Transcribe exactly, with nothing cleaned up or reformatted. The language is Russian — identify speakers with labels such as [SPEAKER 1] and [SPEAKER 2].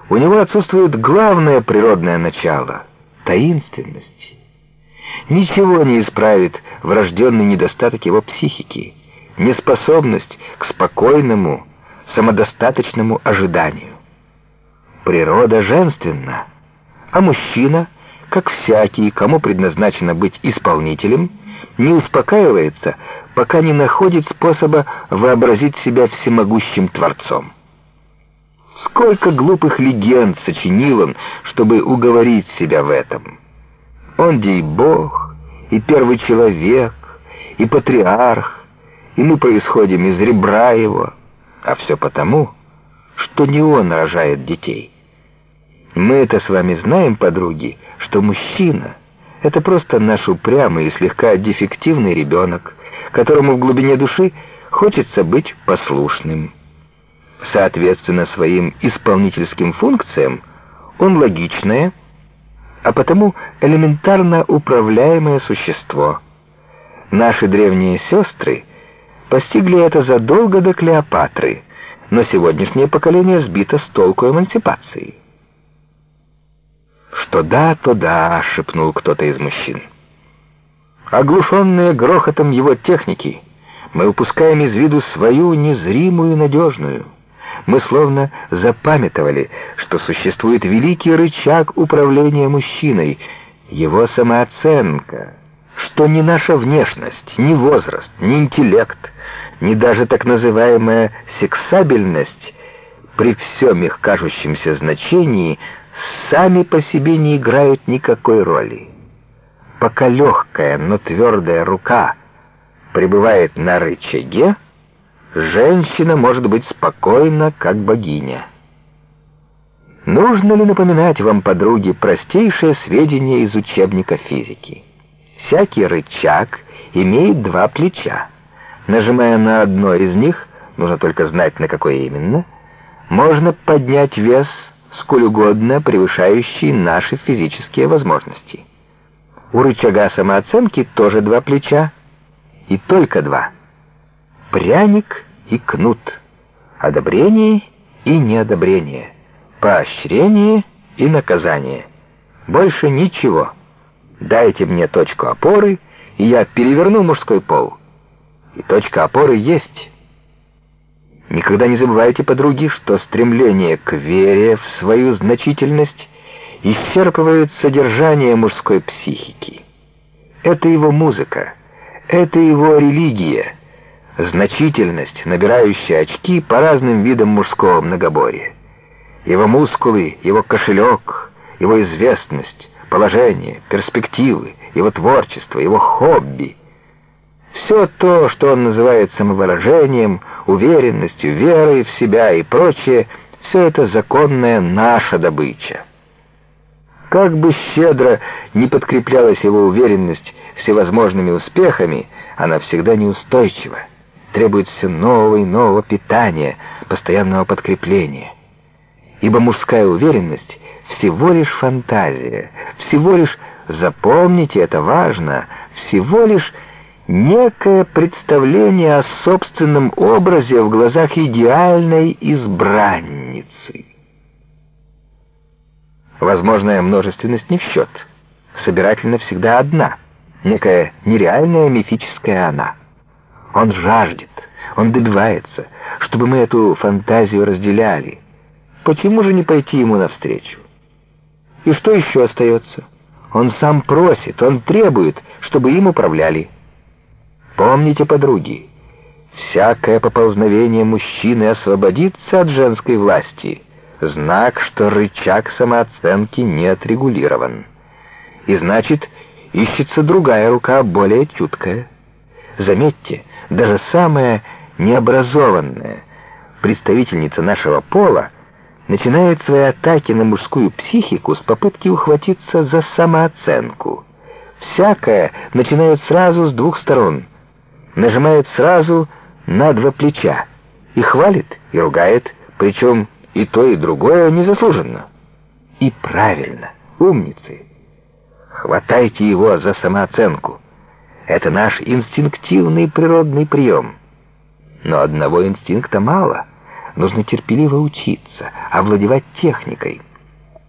[SPEAKER 1] У него отсутствует главное природное начало — таинственность. Ничего не исправит врожденный недостаток его психики, неспособность к спокойному, самодостаточному ожиданию. Природа женственна, а мужчина, как всякий, кому предназначено быть исполнителем, не успокаивается, пока не находит способа вообразить себя всемогущим Творцом. Сколько глупых легенд сочинил он, чтобы уговорить себя в этом. Он где и Бог, и первый человек, и патриарх, и мы происходим из ребра его, а все потому, что не он рожает детей. Мы-то с вами знаем, подруги, что мужчина — это просто наш упрямый и слегка дефективный ребенок, которому в глубине души хочется быть послушным. Соответственно своим исполнительским функциям он логичное, а потому элементарно управляемое существо. Наши древние сестры постигли это задолго до Клеопатры, но сегодняшнее поколение сбито с толку эмансипации. «Что да, то да», — шепнул кто-то из мужчин. Оглушенные грохотом его техники, мы упускаем из виду свою незримую надежную. Мы словно запамятовали, что существует великий рычаг управления мужчиной, его самооценка, что ни наша внешность, ни возраст, ни интеллект, ни даже так называемая сексабельность при всем их кажущемся значении сами по себе не играют никакой роли. Пока легкая, но твердая рука пребывает на рычаге, женщина может быть спокойна, как богиня. Нужно ли напоминать вам, подруги, простейшее сведение из учебника физики? Всякий рычаг имеет два плеча. Нажимая на одно из них, нужно только знать, на какое именно, можно поднять вес, сколь угодно превышающий наши физические возможности. У рычага самооценки тоже два плеча, и только два. Пряник и кнут, одобрение и неодобрение, поощрение и наказание. Больше ничего. Дайте мне точку опоры, и я переверну мужской пол. И точка опоры есть. Никогда не забывайте, подруги, что стремление к вере в свою значительность исчерпывает содержание мужской психики. Это его музыка, это его религия, значительность, набирающая очки по разным видам мужского многоборья. Его мускулы, его кошелек, его известность, положение, перспективы, его творчество, его хобби. Все то, что он называет самовыражением, уверенностью, верой в себя и прочее, все это законная наша добыча. Как бы щедро ни подкреплялась его уверенность всевозможными успехами, она всегда неустойчива, требует все нового и нового питания, постоянного подкрепления. Ибо мужская уверенность всего лишь фантазия, всего лишь, запомните, это важно, всего лишь некое представление о собственном образе в глазах идеальной избранницы. Возможная множественность не в счет. Собирательно всегда одна, некая нереальная мифическая она. Он жаждет, он добивается, чтобы мы эту фантазию разделяли. Почему же не пойти ему навстречу? И что еще остается? Он сам просит, он требует, чтобы им управляли. Помните, подруги, всякое поползновение мужчины освободиться от женской власти — знак, что рычаг самооценки не отрегулирован. И значит, ищется другая рука, более чуткая. Заметьте, даже самая необразованная представительница нашего пола начинает свои атаки на мужскую психику с попытки ухватиться за самооценку. Всякая начинает сразу с двух сторон, нажимает сразу на два плеча, и хвалит, и ругает, причем и то, и другое незаслуженно. И правильно, умницы. Хватайте его за самооценку. Это наш инстинктивный природный прием. Но одного инстинкта мало. Нужно терпеливо учиться, овладевать техникой.